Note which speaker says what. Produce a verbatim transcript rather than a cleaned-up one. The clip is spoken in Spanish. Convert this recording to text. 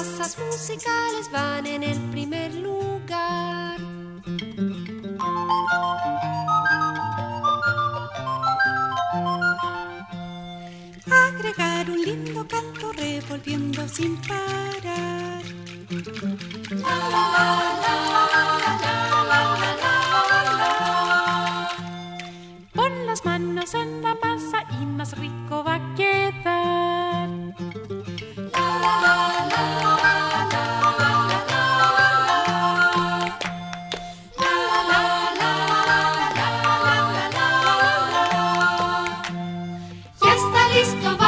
Speaker 1: masas musicales van en el primer lugar.
Speaker 2: Agregar un lindo canto revolviendo sin parar. La, la, la, la, la, la, la, la, la. Pon las manos en la masa y más rico va a quedar. La, la, la, la, la, la, la, la, la. La, la, la, la, la, la, la, la.
Speaker 1: Ya está listo.